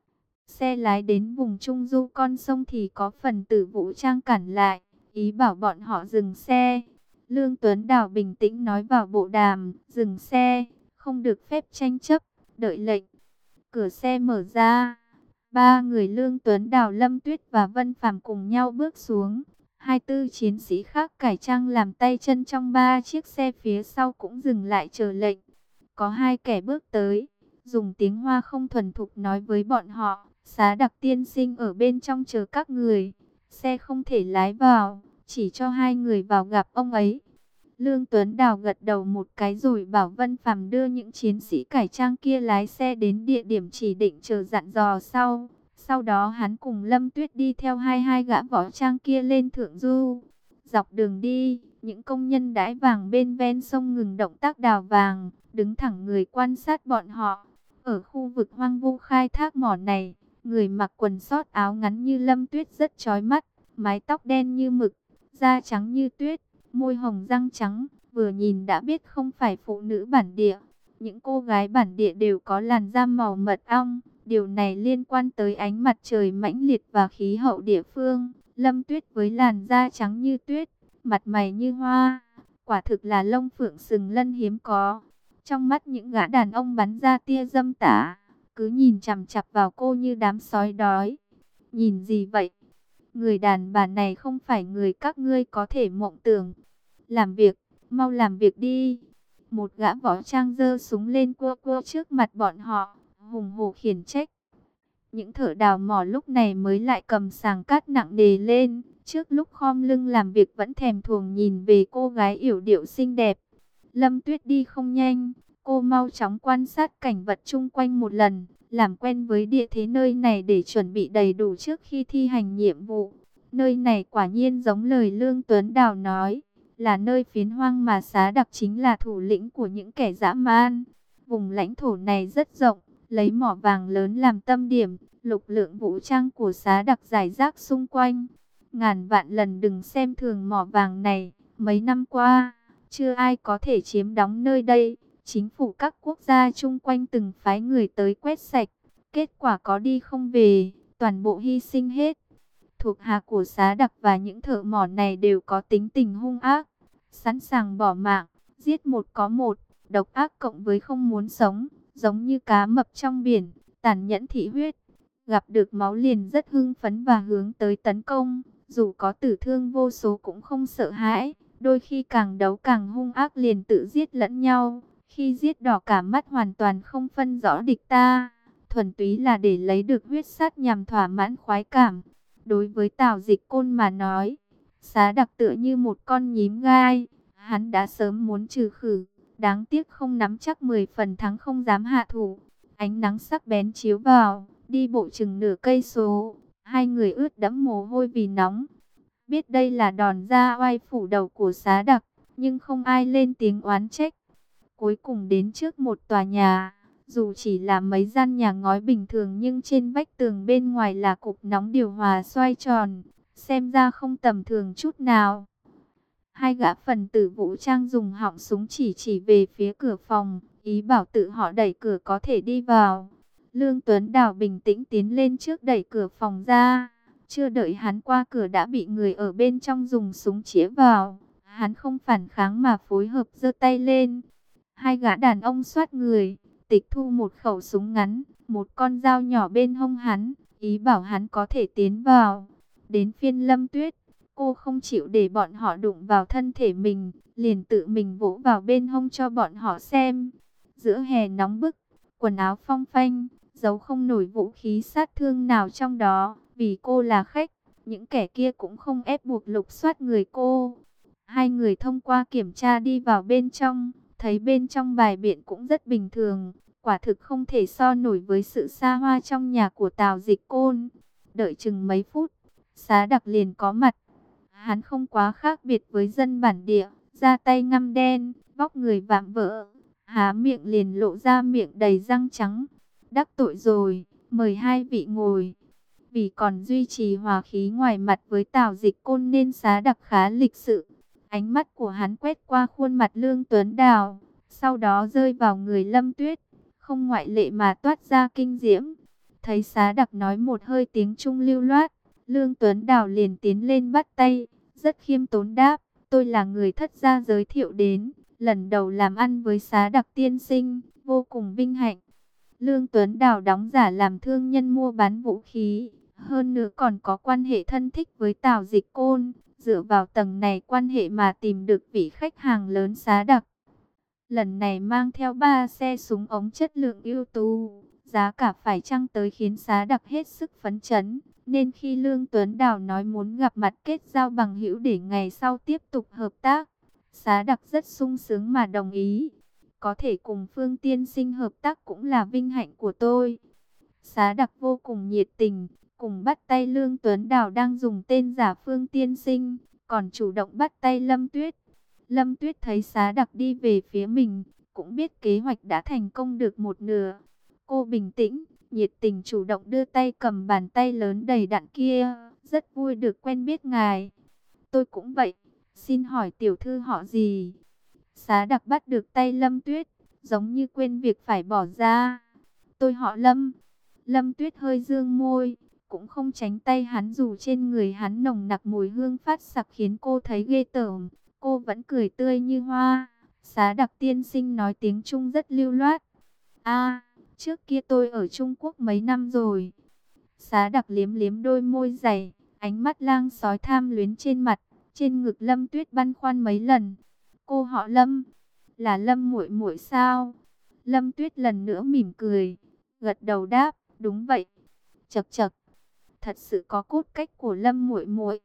Xe lái đến vùng trung du con sông thì có phần tử vũ trang cản lại, ý bảo bọn họ dừng xe. Lương Tuấn Đào bình tĩnh nói vào bộ đàm, dừng xe, không được phép tranh chấp, đợi lệnh. Cửa xe mở ra, ba người Lương Tuấn Đào, Lâm Tuyết và Vân Phàm cùng nhau bước xuống. Hai tư chiến sĩ khác cải trang làm tay chân trong ba chiếc xe phía sau cũng dừng lại chờ lệnh. Có hai kẻ bước tới, dùng tiếng Hoa không thuần thục nói với bọn họ, Xá Đặc tiên sinh ở bên trong chờ các người, xe không thể lái vào, chỉ cho hai người vào gặp ông ấy. Lương Tuấn Đào gật đầu một cái rồi bảo Vân Phàm đưa những chiến sĩ cải trang kia lái xe đến địa điểm chỉ định chờ dặn dò sau. Sau đó hắn cùng Lâm Tuyết đi theo hai hai gã võ trang kia lên thượng du. Dọc đường đi, những công nhân đãi vàng bên ven sông ngừng động tác đào vàng, đứng thẳng người quan sát bọn họ. Ở khu vực hoang vu khai thác mỏ này, người mặc quần sót áo ngắn như Lâm Tuyết rất chói mắt, mái tóc đen như mực, da trắng như tuyết, môi hồng răng trắng, vừa nhìn đã biết không phải phụ nữ bản địa. Những cô gái bản địa đều có làn da màu mật ong, điều này liên quan tới ánh mặt trời mãnh liệt và khí hậu địa phương. Lâm Tuyết với làn da trắng như tuyết, mặt mày như hoa, quả thực là lông phượng sừng lân hiếm có. Trong mắt những gã đàn ông bắn ra tia dâm tả, cứ nhìn chằm chằm vào cô như đám sói đói. Nhìn gì vậy? Người đàn bà này không phải người các ngươi có thể mộng tưởng. Làm việc, mau làm việc đi. Một gã võ trang giơ súng lên cua cua trước mặt bọn họ, hùng hổ khiển trách. Những thợ đào mỏ lúc này mới lại cầm sàng cát nặng nề lên, trước lúc khom lưng làm việc vẫn thèm thuồng nhìn về cô gái yểu điệu xinh đẹp. Lâm Tuyết đi không nhanh, cô mau chóng quan sát cảnh vật chung quanh một lần, làm quen với địa thế nơi này để chuẩn bị đầy đủ trước khi thi hành nhiệm vụ. Nơi này quả nhiên giống lời Lương Tuấn Đào nói, là nơi phiến hoang mà Xá Đặc chính là thủ lĩnh của những kẻ dã man. Vùng lãnh thổ này rất rộng, lấy mỏ vàng lớn làm tâm điểm, lực lượng vũ trang của Xá Đặc rải rác xung quanh. Ngàn vạn lần đừng xem thường mỏ vàng này, mấy năm qua, chưa ai có thể chiếm đóng nơi đây. Chính phủ các quốc gia chung quanh từng phái người tới quét sạch, kết quả có đi không về, toàn bộ hy sinh hết. Thuộc hạ của Xá Đặc và những thợ mỏ này đều có tính tình hung ác, sẵn sàng bỏ mạng, giết một có một, độc ác cộng với không muốn sống, giống như cá mập trong biển, tàn nhẫn thị huyết. Gặp được máu liền rất hưng phấn và hướng tới tấn công, dù có tử thương vô số cũng không sợ hãi, đôi khi càng đấu càng hung ác liền tự giết lẫn nhau. Khi giết đỏ cả mắt hoàn toàn không phân rõ địch ta, thuần túy là để lấy được huyết sát nhằm thỏa mãn khoái cảm. Đối với Tào Dịch Côn mà nói, Xá Đặc tựa như một con nhím gai, hắn đã sớm muốn trừ khử, đáng tiếc không nắm chắc mười phần thắng không dám hạ thủ. Ánh nắng sắc bén chiếu vào, đi bộ chừng nửa cây số, hai người ướt đẫm mồ hôi vì nóng. Biết đây là đòn ra oai phủ đầu của Xá Đặc, nhưng không ai lên tiếng oán trách. Cuối cùng đến trước một tòa nhà, dù chỉ là mấy gian nhà ngói bình thường nhưng trên vách tường bên ngoài là cục nóng điều hòa xoay tròn, xem ra không tầm thường chút nào. Hai gã phần tử vũ trang dùng họng súng chỉ chỉ về phía cửa phòng, ý bảo tự họ đẩy cửa có thể đi vào. Lương Tuấn Đào bình tĩnh tiến lên trước đẩy cửa phòng ra, chưa đợi hắn qua cửa đã bị người ở bên trong dùng súng chĩa vào. Hắn không phản kháng mà phối hợp giơ tay lên. Hai gã đàn ông xoát người, tịch thu một khẩu súng ngắn, một con dao nhỏ bên hông hắn, ý bảo hắn có thể tiến vào. Đến phiên Lâm Tuyết, Cô không chịu để bọn họ đụng vào thân thể mình, liền tự mình vỗ vào bên hông cho bọn họ xem. Giữa hè nóng bức, quần áo phong phanh, giấu không nổi vũ khí sát thương nào trong đó. Vì cô là khách, những kẻ kia cũng không ép buộc lục soát người cô. Hai người thông qua kiểm tra đi vào bên trong, thấy bên trong bài biện cũng rất bình thường. Quả thực không thể so nổi với sự xa hoa trong nhà của Tào Dịch Côn. Đợi chừng mấy phút, Xá Đặc liền có mặt. Hắn không quá khác biệt với dân bản địa, da tay ngăm đen, vóc người vạm vỡ, há miệng liền lộ ra miệng đầy răng trắng. Đắc tội rồi, mời hai vị ngồi. Vì còn duy trì hòa khí ngoài mặt với Tào Dịch Côn nên Xá Đặc khá lịch sự. Ánh mắt của hắn quét qua khuôn mặt Lương Tuấn Đào, sau đó rơi vào người Lâm Tuyết, không ngoại lệ mà toát ra kinh diễm. Thấy Xá Đặc nói một hơi tiếng Trung lưu loát, Lương Tuấn Đào liền tiến lên bắt tay, rất khiêm tốn đáp, tôi là người thất gia giới thiệu đến, lần đầu làm ăn với Xá Đặc tiên sinh, vô cùng vinh hạnh. Lương Tuấn Đào đóng giả làm thương nhân mua bán vũ khí, hơn nữa còn có quan hệ thân thích với Tào Dịch Côn, dựa vào tầng này quan hệ mà tìm được vị khách hàng lớn Xá Đặc. Lần này mang theo ba xe súng ống chất lượng ưu tú, giá cả phải chăng tới khiến Xá Đặc hết sức phấn chấn. Nên khi Lương Tuấn Đào nói muốn gặp mặt kết giao bằng hữu để ngày sau tiếp tục hợp tác, Xá Đặc rất sung sướng mà đồng ý. Có thể cùng Phương tiên sinh hợp tác cũng là vinh hạnh của tôi. Xá Đặc vô cùng nhiệt tình, cùng bắt tay Lương Tuấn Đào đang dùng tên giả Phương tiên sinh, còn chủ động bắt tay Lâm Tuyết. Lâm Tuyết thấy Xá Đặc đi về phía mình, cũng biết kế hoạch đã thành công được một nửa. Cô bình tĩnh, nhiệt tình chủ động đưa tay cầm bàn tay lớn đầy đặn kia, rất vui được quen biết ngài. Tôi cũng vậy, xin hỏi tiểu thư họ gì? Xá Đặc bắt được tay Lâm Tuyết, giống như quên việc phải bỏ ra. Tôi họ Lâm. Lâm Tuyết hơi dương môi, cũng không tránh tay hắn dù trên người hắn nồng nặc mùi hương phát sặc khiến cô thấy ghê tởm. Cô vẫn cười tươi như hoa. Xá Đặc tiên sinh nói tiếng Trung rất lưu loát. A, trước kia tôi ở Trung Quốc mấy năm rồi. Xá Đặc liếm liếm đôi môi dày, ánh mắt lang sói tham luyến trên mặt, trên ngực Lâm Tuyết băn khoăn mấy lần. Cô họ Lâm, là Lâm muội muội sao? Lâm Tuyết lần nữa mỉm cười, gật đầu đáp, đúng vậy. Chậc chậc, thật sự có cốt cách của Lâm muội muội.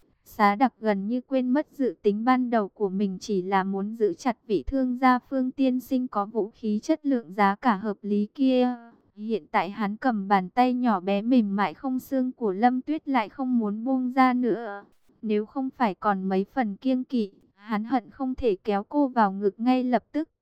Xá Đặc gần như quên mất dự tính ban đầu của mình chỉ là muốn giữ chặt vị thương gia Phương tiên sinh có vũ khí chất lượng giá cả hợp lý kia. Hiện tại hắn cầm bàn tay nhỏ bé mềm mại không xương của Lâm Tuyết lại không muốn buông ra nữa. Nếu không phải còn mấy phần kiêng kỵ, hắn hận không thể kéo cô vào ngực ngay lập tức.